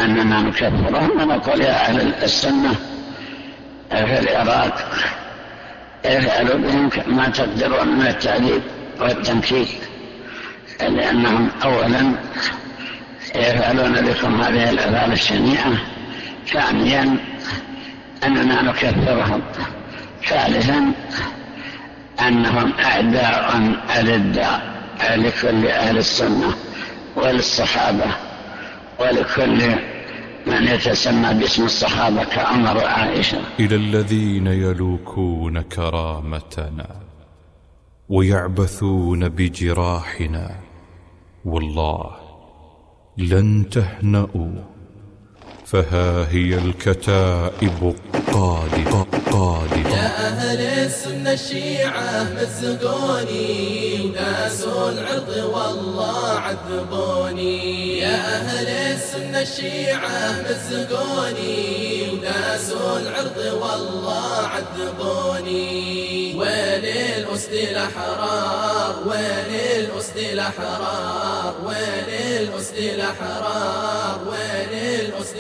أننا نكفرهم ونقول يا أهل السنة في العراق افعلوا بهم ما تقدرون من التعذيب والتنكيل، لأنهم أولا يفعلون بكم هذه الأفعال الشنيعة، ثانيا أننا نكفرهم، ثالثا أنهم أعداء ألداء لكل أهل السنة وللصحابة ولكل من يتسمى باسم الصحابة كعمر وعائشة. إلى الذين يلوكون كرامتنا ويعبثون بجراحنا والله لن تهنأوا، فها هي الكتائب قادمة. يا أهل السنة الشيعة مزقوني وداسوا العرض والله عذبوني. يا أهل السنة الشيعة مزقوني وداسوا العرض والله عذبوني. وين الأسد الأحرار، وين الأسد الأحرار، وين الأسد الأحرار، وين الأسد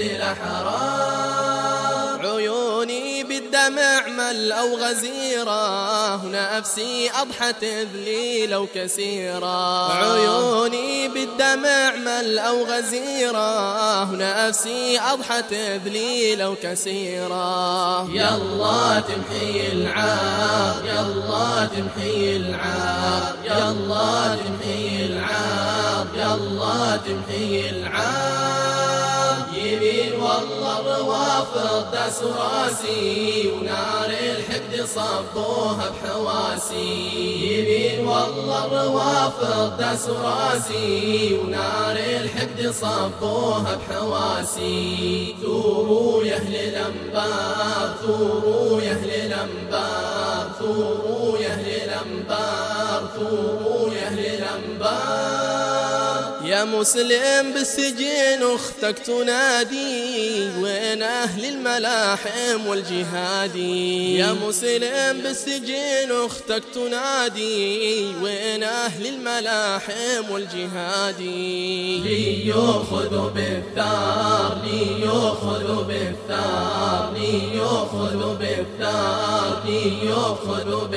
الأحرار. عيوني بالدمع ملأوا غزيرة ونفسي أضحت ذليلة وكسيرة. عيوني بالدمع ملأوا غزيرة ونفسي أضحت ذليلة وكسيرة. يلا تمحي العار، يلا تمحي العار، يلا تمحي العار، يلا تمحي العار. يمين والله الروافض داسوا راسي ونار الحقد صبوها بحواسي. يمين والله الروافض داسوا راسي ونار الحقد صبوها بحواسي. ثوروا يا أهل الأنبار، ثوروا يا أهل الأنبار، ثوروا يا أهل الأنبار، ثوروا يا أهل الأنبار. يا مسلم بالسجن أختك تنادي، وين أهل الملاحم والجهادي. يا مسلم بالسجن أختك تنادي، وين أهل الملاحم والجهادي. ليأخذوا بالثار، ليأخذوا بالثار، ليأخذوا بالثار، ليأخذوا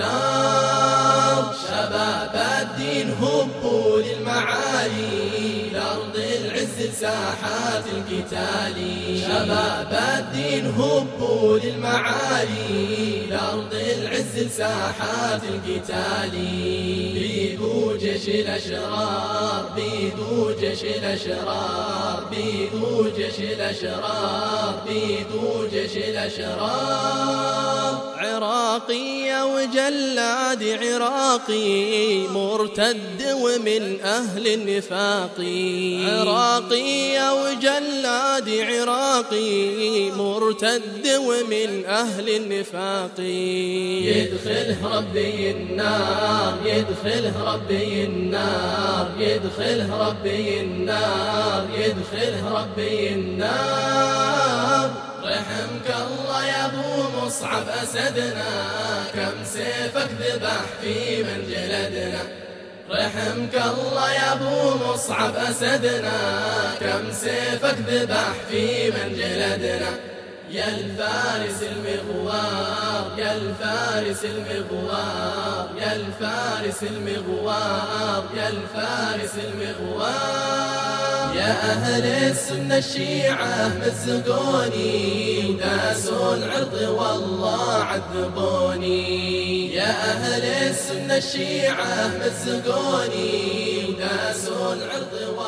بالثار. شباب الدين هبوا للمعالي، لأرض العز لساحات القتال. شباب الدين هبوا للمعالي، لأرض العز لساحات القتال. بيدوا جيش الأشرار، بيدوا جيش الأشرار، بيدوا جيش الأشرار، بيدوا جيش الأشرار. عراقي وجلاد عراقي مرتد ومن أهل النفاق. عراقي وجلاد عراقي مرتد ومن أهل النفاق. يدخله ربي النار، يدخله ربي النار، يدخله ربي النار، يدخله ربي النار. رحمك الله يا ابو مصعب اسدنا، كم سيفك ذبح في من جلدنا. رحمك الله يا ابو مصعب اسدنا، كم سيفك ذبح في من جلدنا. يا الفارس المغوار، يا الفارس المغوار، يا الفارس المغوار، يا الفارس المغوار. يا أهل السنة الشيعة مزقوني وداسوا العرض والله عذبوني. يا أهل السنة الشيعة مزقوني وداسوا العرض